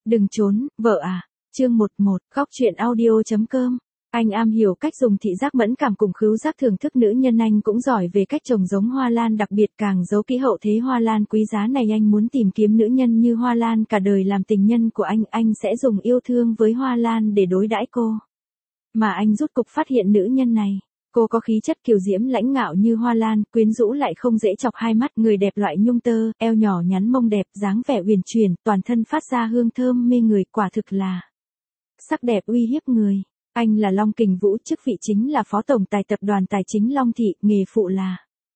Đừng trốn, vợ à. Chương 11, góc truyện audio.com. Anh am hiểu cách dùng thị giác mẫn cảm cùng khứu giác thưởng thức nữ nhân, anh cũng giỏi về cách trồng giống hoa lan, đặc biệt càng giấu kỹ hậu thế hoa lan quý giá này. Anh muốn tìm kiếm nữ nhân như hoa lan cả đời làm tình nhân của anh sẽ dùng yêu thương với hoa lan để đối đãi cô. Mà anh rút cục phát hiện nữ nhân này, cô có khí chất kiều diễm lãnh ngạo như hoa lan, quyến rũ lại không dễ chọc hai mắt, người đẹp loại nhung tơ, eo nhỏ nhắn mông đẹp, dáng vẻ uyển chuyển, toàn thân phát ra hương thơm mê người, quả thực là sắc đẹp uy hiếp người. Anh là Long Kình Vũ, chức vị chính là Phó Tổng Tài Tập đoàn Tài chính Long Thị, nghề phụ là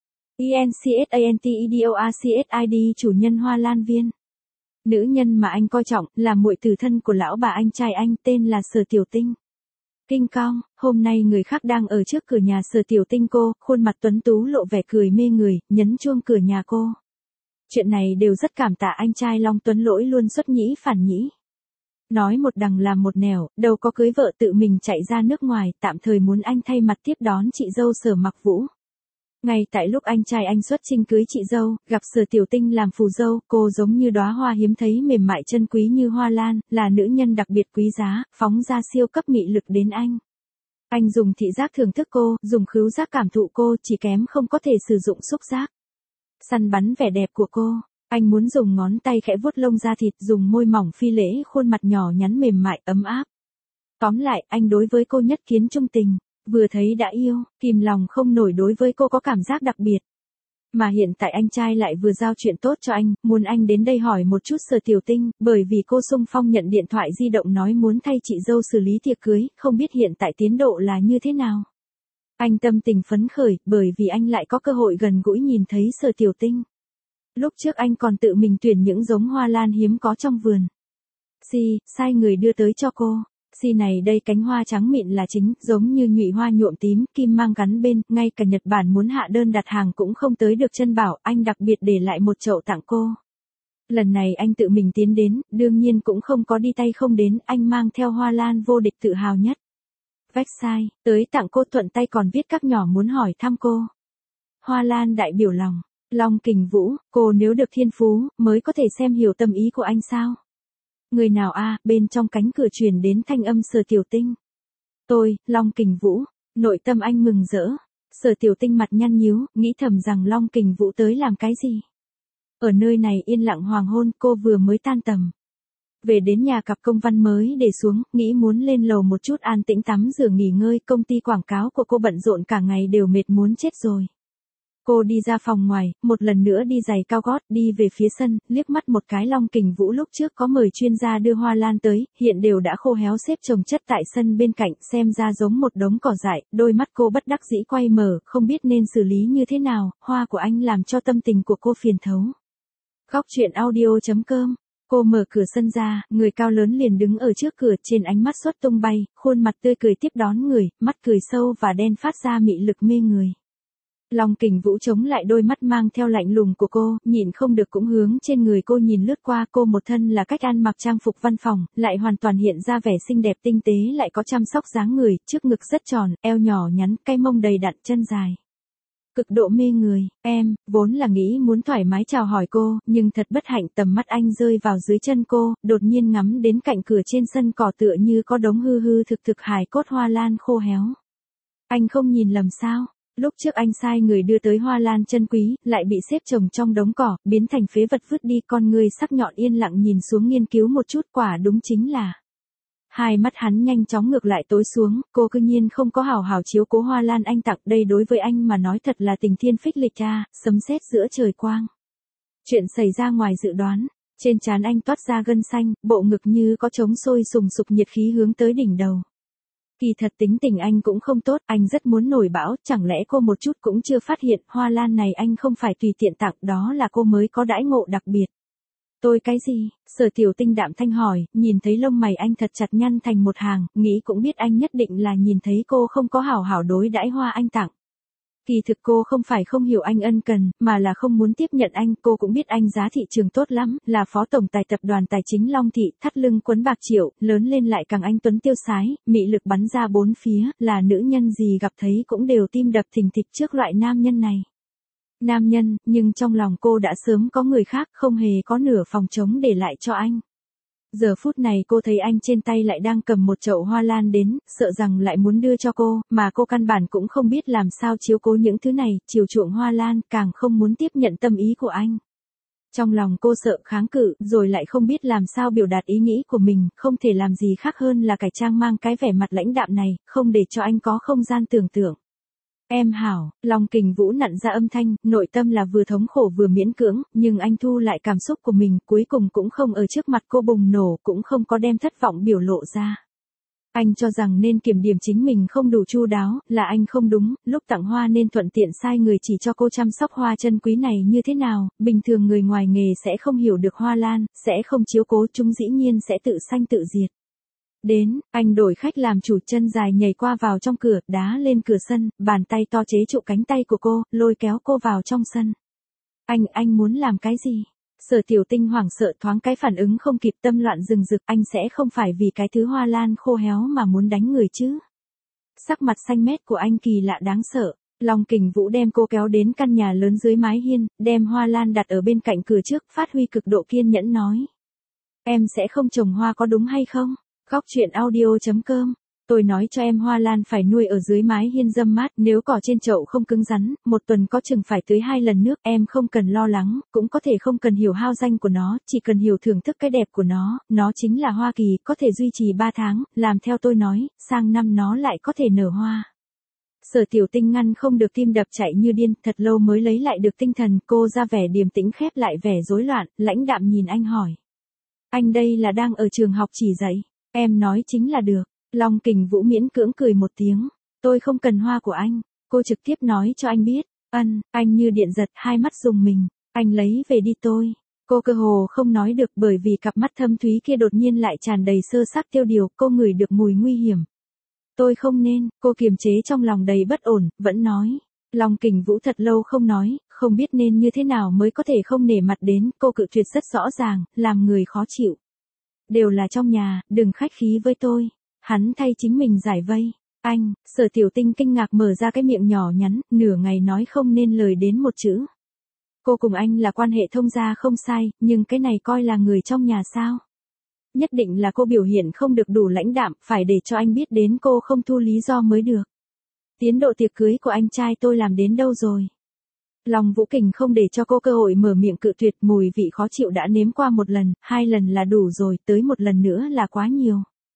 ENCSANTEDORCSID, chủ nhân Hoa Lan Viên. Nữ nhân mà anh coi trọng là muội tử thân của lão bà anh trai anh, tên là Sở Tiểu Tinh. Kinh Cong, hôm nay người khác đang ở trước cửa nhà Sở Tiểu Tinh, cô, khuôn mặt tuấn tú lộ vẻ cười mê người, nhấn chuông cửa nhà cô. Chuyện này đều rất cảm tạ anh trai Long Tuấn Lỗi luôn xuất nhĩ phản nhĩ. Nói một đằng làm một nẻo, đâu có cưới vợ tự mình chạy ra nước ngoài, tạm thời muốn anh thay mặt tiếp đón chị dâu Sở Mặc Vũ. Ngay tại lúc anh trai anh xuất chinh cưới chị dâu, gặp Sở Tiểu Tinh làm phù dâu, cô giống như đóa hoa hiếm thấy mềm mại chân quý như hoa lan, là nữ nhân đặc biệt quý giá, phóng ra siêu cấp mị lực đến anh. Anh dùng thị giác thưởng thức cô, dùng khứu giác cảm thụ cô, chỉ kém không có thể sử dụng xúc giác săn bắn vẻ đẹp của cô. Anh muốn dùng ngón tay khẽ vuốt lông da thịt, dùng môi mỏng phi lễ khuôn mặt nhỏ nhắn mềm mại ấm áp. Tóm lại, anh đối với cô nhất kiến trung tình, vừa thấy đã yêu, kìm lòng không nổi đối với cô có cảm giác đặc biệt. Mà hiện tại anh trai lại vừa giao chuyện tốt cho anh, muốn anh đến đây hỏi một chút Sở Tiểu Tinh, bởi vì cô xung phong nhận điện thoại di động nói muốn thay chị dâu xử lý tiệc cưới, không biết hiện tại tiến độ là như thế nào. Anh tâm tình phấn khởi, bởi vì anh lại có cơ hội gần gũi nhìn thấy Sở Tiểu Tinh. Lúc trước anh còn tự mình tuyển những giống hoa lan hiếm có trong vườn. Sai người đưa tới cho cô. Này đây cánh hoa trắng mịn là chính, giống như nhụy hoa nhuộm tím, kim mang gắn bên, ngay cả Nhật Bản muốn hạ đơn đặt hàng cũng không tới được chân bảo, anh đặc biệt để lại một chậu tặng cô. Lần này anh tự mình tiến đến, đương nhiên cũng không có đi tay không đến, anh mang theo hoa lan vô địch tự hào nhất Versailles, tới tặng cô, thuận tay còn viết các nhỏ muốn hỏi thăm cô. Hoa lan đại biểu lòng. Long Kình Vũ, cô nếu được thiên phú, mới có thể xem hiểu tâm ý của anh sao? Người nào a? Bên trong cánh cửa truyền đến thanh âm Sở Tiểu Tinh. Tôi, Long Kình Vũ. Nội tâm anh mừng rỡ. Sở Tiểu Tinh mặt nhăn nhíu, nghĩ thầm rằng Long Kình Vũ tới làm cái gì? Ở nơi này yên lặng hoàng hôn, cô vừa mới tan tầm. Về đến nhà cặp công văn mới để xuống, nghĩ muốn lên lầu một chút an tĩnh tắm rửa nghỉ ngơi, công ty quảng cáo của cô bận rộn cả ngày đều mệt muốn chết rồi. Cô đi ra phòng ngoài, một lần nữa đi giày cao gót, đi về phía sân, liếc mắt một cái Long Kình Vũ lúc trước có mời chuyên gia đưa hoa lan tới, hiện đều đã khô héo xếp chồng chất tại sân bên cạnh, xem ra giống một đống cỏ dại, đôi mắt cô bất đắc dĩ quay mở, không biết nên xử lý như thế nào, hoa của anh làm cho tâm tình của cô phiền thấu. Góc truyện audio.com. Cô mở cửa sân ra, người cao lớn liền đứng ở trước cửa, trên ánh mắt xuất tung bay, khuôn mặt tươi cười tiếp đón người, mắt cười sâu và đen phát ra mị lực mê người. Long Kình Vũ chống lại đôi mắt mang theo lạnh lùng của cô, nhìn không được cũng hướng trên người cô nhìn lướt qua, cô một thân là cách ăn mặc trang phục văn phòng, lại hoàn toàn hiện ra vẻ xinh đẹp tinh tế, lại có chăm sóc dáng người, trước ngực rất tròn, eo nhỏ nhắn, cái mông đầy đặn, chân dài. Cực độ mê người, em, vốn là nghĩ muốn thoải mái chào hỏi cô, nhưng thật bất hạnh tầm mắt anh rơi vào dưới chân cô, đột nhiên ngắm đến cạnh cửa trên sân cỏ tựa như có đống hư hư thực thực hài cốt hoa lan khô héo. Anh không nhìn lầm sao? Lúc trước anh sai người đưa tới hoa lan chân quý, lại bị xếp chồng trong đống cỏ, biến thành phế vật vứt đi, con người sắc nhọn yên lặng nhìn xuống nghiên cứu một chút, quả đúng chính là. Hai mắt hắn nhanh chóng ngược lại tối xuống, cô cư nhiên không có hào hào chiếu cố hoa lan anh tặng, đây đối với anh mà nói thật là tình thiên phích lịch a, sấm sét giữa trời quang. Chuyện xảy ra ngoài dự đoán, trên trán anh toát ra gân xanh, bộ ngực như có trống sôi sùng sục nhiệt khí hướng tới đỉnh đầu. Kỳ thật tính tình anh cũng không tốt, anh rất muốn nổi bão, chẳng lẽ cô một chút cũng chưa phát hiện, hoa lan này anh không phải tùy tiện tặng, đó là cô mới có đãi ngộ đặc biệt. Tôi cái gì? Sở Tiểu Tinh đạm thanh hỏi, nhìn thấy lông mày anh thật chặt nhăn thành một hàng, nghĩ cũng biết anh nhất định là nhìn thấy cô không có hảo hảo đối đãi hoa anh tặng. Kỳ thực cô không phải không hiểu anh ân cần, mà là không muốn tiếp nhận anh, cô cũng biết anh giá thị trường tốt lắm, là phó tổng tài tập đoàn tài chính Long Thị, thắt lưng quấn bạc triệu, lớn lên lại càng anh tuấn tiêu sái, mị lực bắn ra bốn phía, là nữ nhân gì gặp thấy cũng đều tim đập thình thịch trước loại nam nhân này. Nam nhân, nhưng trong lòng cô đã sớm có người khác, không hề có nửa phòng trống để lại cho anh. Giờ phút này cô thấy anh trên tay lại đang cầm một chậu hoa lan đến, sợ rằng lại muốn đưa cho cô, mà cô căn bản cũng không biết làm sao chiếu cố những thứ này, chiều chuộng hoa lan, càng không muốn tiếp nhận tâm ý của anh. Trong lòng cô sợ kháng cự, rồi lại không biết làm sao biểu đạt ý nghĩ của mình, không thể làm gì khác hơn là cải trang mang cái vẻ mặt lãnh đạm này, không để cho anh có không gian tưởng tượng. Em hảo, Long Kình Vũ nặn ra âm thanh, nội tâm là vừa thống khổ vừa miễn cưỡng, nhưng anh thu lại cảm xúc của mình, cuối cùng cũng không ở trước mặt cô bùng nổ, cũng không có đem thất vọng biểu lộ ra. Anh cho rằng nên kiểm điểm chính mình không đủ chu đáo, là anh không đúng, lúc tặng hoa nên thuận tiện sai người chỉ cho cô chăm sóc hoa chân quý này như thế nào, bình thường người ngoài nghề sẽ không hiểu được hoa lan, sẽ không chiếu cố, chúng dĩ nhiên sẽ tự sanh tự diệt. Đến, anh đổi khách làm chủ, chân dài nhảy qua vào trong cửa, đá lên cửa sân, bàn tay to chế trụ cánh tay của cô, lôi kéo cô vào trong sân. Anh muốn làm cái gì? Sở Tiểu Tinh hoảng sợ, thoáng cái phản ứng không kịp, tâm loạn rừng rực, anh sẽ không phải vì cái thứ hoa lan khô héo mà muốn đánh người chứ? Sắc mặt xanh mét của anh kỳ lạ đáng sợ. Long Kình Vũ đem cô kéo đến căn nhà lớn dưới mái hiên, đem hoa lan đặt ở bên cạnh cửa trước, phát huy cực độ kiên nhẫn nói. Em sẽ không trồng hoa có đúng hay không? Góc truyện audio.com. Tôi nói cho em hoa lan phải nuôi ở dưới mái hiên râm mát, nếu cỏ trên chậu không cứng rắn, một tuần có chừng phải tưới 2 lần nước, em không cần lo lắng, cũng có thể không cần hiểu hao danh của nó, chỉ cần hiểu thưởng thức cái đẹp của nó chính là hoa kỳ, có thể duy trì 3 tháng, làm theo tôi nói, sang năm nó lại có thể nở hoa. Sở Tiểu Tinh ngăn không được tim đập chạy như điên, thật lâu mới lấy lại được tinh thần, cô ra vẻ điềm tĩnh khép lại vẻ rối loạn, lãnh đạm nhìn anh hỏi. Anh đây là đang ở trường học chỉ dạy, em nói chính là được. Long Kình Vũ miễn cưỡng cười một tiếng, tôi không cần hoa của anh, cô trực tiếp nói cho anh biết. Anh như điện giật, hai mắt rùng mình, anh lấy về đi tôi. Cô cơ hồ không nói được bởi vì cặp mắt thâm thúy kia đột nhiên lại tràn đầy sơ sắc tiêu điều, cô ngửi được mùi nguy hiểm. Tôi không nên, cô kiềm chế trong lòng đầy bất ổn, vẫn nói. Long Kình Vũ thật lâu không nói, không biết nên như thế nào mới có thể không nể mặt đến, cô cự tuyệt rất rõ ràng, làm người khó chịu. Đều là trong nhà, đừng khách khí với tôi. Hắn thay chính mình giải vây. Anh, Sở Tiểu Tinh kinh ngạc mở ra cái miệng nhỏ nhắn, nửa ngày nói không nên lời đến một chữ. Cô cùng anh là quan hệ thông gia không sai, nhưng cái này coi là người trong nhà sao? Nhất định là cô biểu hiện không được đủ lãnh đạm, phải để cho anh biết đến cô không thu lý do mới được. Tiến độ tiệc cưới của anh trai tôi làm đến đâu rồi? Long Vũ Kình không để cho cô cơ hội mở miệng cự tuyệt, mùi vị khó chịu đã nếm qua 1 lần, 2 lần là đủ rồi, tới 1 lần nữa là quá nhiều.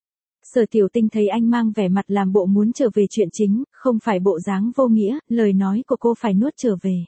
Sở Tiểu Tinh thấy anh mang vẻ mặt làm bộ muốn trở về chuyện chính, không phải bộ dáng vô nghĩa, lời nói của cô phải nuốt trở về.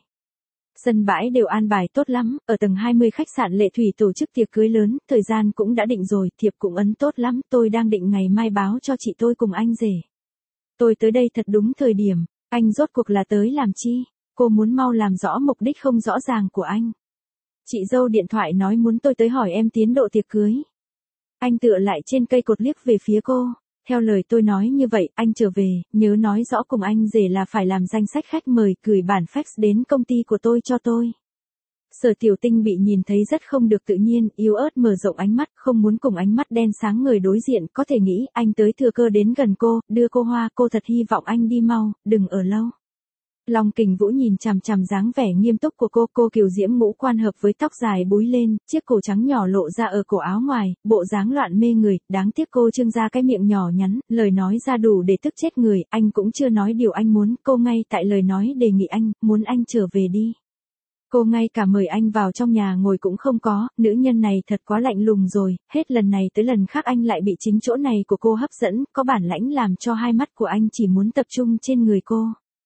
Sân bãi đều an bài tốt lắm, ở tầng 20 khách sạn Lệ Thủy tổ chức tiệc cưới lớn, thời gian cũng đã định rồi, thiệp cũng ấn tốt lắm, tôi đang định ngày mai báo cho chị tôi cùng anh rể. Tôi tới đây thật đúng thời điểm, anh rốt cuộc là tới làm chi? Cô muốn mau làm rõ mục đích không rõ ràng của anh. Chị dâu điện thoại nói muốn tôi tới hỏi em tiến độ tiệc cưới. Anh tựa lại trên cây cột liếc về phía cô. Theo lời tôi nói như vậy, anh trở về, nhớ nói rõ cùng anh rể là phải làm danh sách khách mời, gửi bản fax đến công ty của tôi cho tôi. Sở Tiểu Tinh bị nhìn thấy rất không được tự nhiên, yếu ớt mở rộng ánh mắt, không muốn cùng ánh mắt đen sáng người đối diện, có thể nghĩ anh tới thừa cơ đến gần cô, đưa cô hoa, cô thật hy vọng anh đi mau, đừng ở lâu. Long Kình Vũ nhìn chằm chằm dáng vẻ nghiêm túc của cô kiều diễm ngũ quan hợp với tóc dài búi lên, chiếc cổ trắng nhỏ lộ ra ở cổ áo ngoài, bộ dáng loạn mê người, đáng tiếc cô trương ra cái miệng nhỏ nhắn, lời nói ra đủ để tức chết người, anh cũng chưa nói điều anh muốn, cô ngay tại lời nói đề nghị anh, muốn anh trở về đi. Cô ngay cả mời anh vào trong nhà ngồi cũng không có, nữ nhân này thật quá lạnh lùng rồi, hết lần này tới lần khác anh lại bị chính chỗ này của cô hấp dẫn, có bản lãnh làm cho hai mắt của anh chỉ muốn tập trung trên người cô.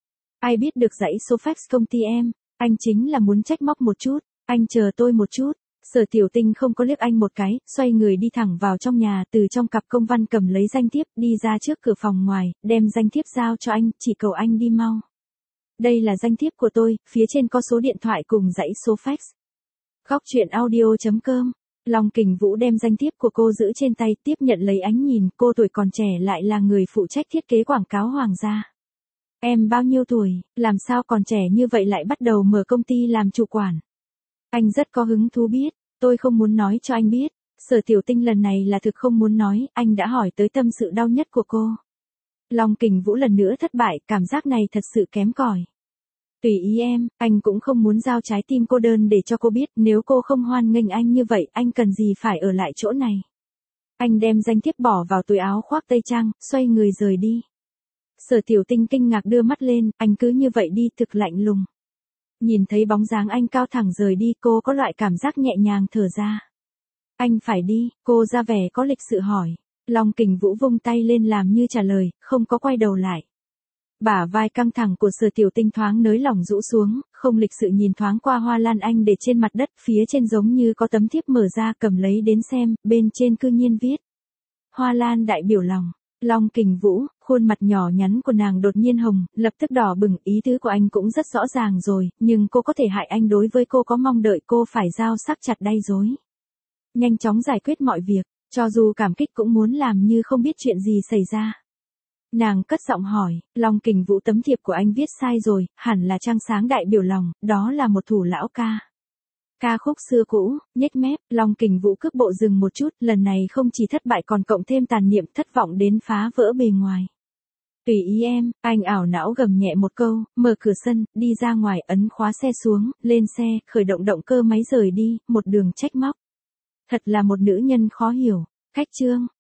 Ai biết được dãy số fax công ty em, anh chính là muốn trách móc một chút, anh chờ tôi một chút. Sở Tiểu Tinh không có liếc anh một cái, xoay người đi thẳng vào trong nhà, từ trong cặp công văn cầm lấy danh thiếp, đi ra trước cửa phòng ngoài, đem danh thiếp giao cho anh, chỉ cầu anh đi mau. Đây là danh thiếp của tôi, phía trên có số điện thoại cùng dãy số fax. Góc truyện audio.com. Long Kình Vũ đem danh thiếp của cô giữ trên tay, tiếp nhận lấy ánh nhìn, cô tuổi còn trẻ lại là người phụ trách thiết kế quảng cáo hoàng gia. Em bao nhiêu tuổi, làm sao còn trẻ như vậy lại bắt đầu mở công ty làm chủ quản? Anh rất có hứng thú biết, tôi không muốn nói cho anh biết. Sở Tiểu Tinh lần này là thực không muốn nói, anh đã hỏi tới tâm sự đau nhất của cô. Long Kình Vũ lần nữa thất bại, cảm giác này thật sự kém cỏi. Tùy ý em, anh cũng không muốn giao trái tim cô đơn để cho cô biết, nếu cô không hoan nghênh anh như vậy, anh cần gì phải ở lại chỗ này. Anh đem danh thiếp bỏ vào túi áo khoác tây trang, xoay người rời đi. Sở Tiểu Tinh kinh ngạc đưa mắt lên, anh cứ như vậy đi thực lạnh lùng. Nhìn thấy bóng dáng anh cao thẳng rời đi, cô có loại cảm giác nhẹ nhàng thở ra. Anh phải đi, cô ra vẻ có lịch sự hỏi. Long Kình Vũ vung tay lên làm như trả lời, không có quay đầu lại. Bả vai căng thẳng của Sở Tiểu Tinh thoáng nới lỏng rũ xuống, không lịch sự nhìn thoáng qua hoa lan anh để trên mặt đất, phía trên giống như có tấm thiếp mở ra, cầm lấy đến xem, bên trên cư nhiên viết. Hoa lan đại biểu lòng. Long Kình Vũ, khuôn mặt nhỏ nhắn của nàng đột nhiên hồng, lập tức đỏ bừng, ý tứ của anh cũng rất rõ ràng rồi, nhưng cô có thể hại anh, đối với cô có mong đợi cô phải giao sắc chặt đay dối. Nhanh chóng giải quyết mọi việc, cho dù cảm kích cũng muốn làm như không biết chuyện gì xảy ra. Nàng cất giọng hỏi, Long Kình Vũ, tấm thiệp của anh viết sai rồi, hẳn là trăng sáng đại biểu lòng, đó là một thủ lão ca. Ca khúc xưa cũ, nhếch mép, Long Kình Vũ cước bộ dừng một chút, lần này không chỉ thất bại còn cộng thêm tàn niệm, thất vọng đến phá vỡ bề ngoài. Tùy ý em, anh ảo não gầm nhẹ một câu, mở cửa sân, đi ra ngoài, ấn khóa xe xuống, lên xe, khởi động động cơ máy rời đi, một đường trách móc. Thật là một nữ nhân khó hiểu. Khách chương,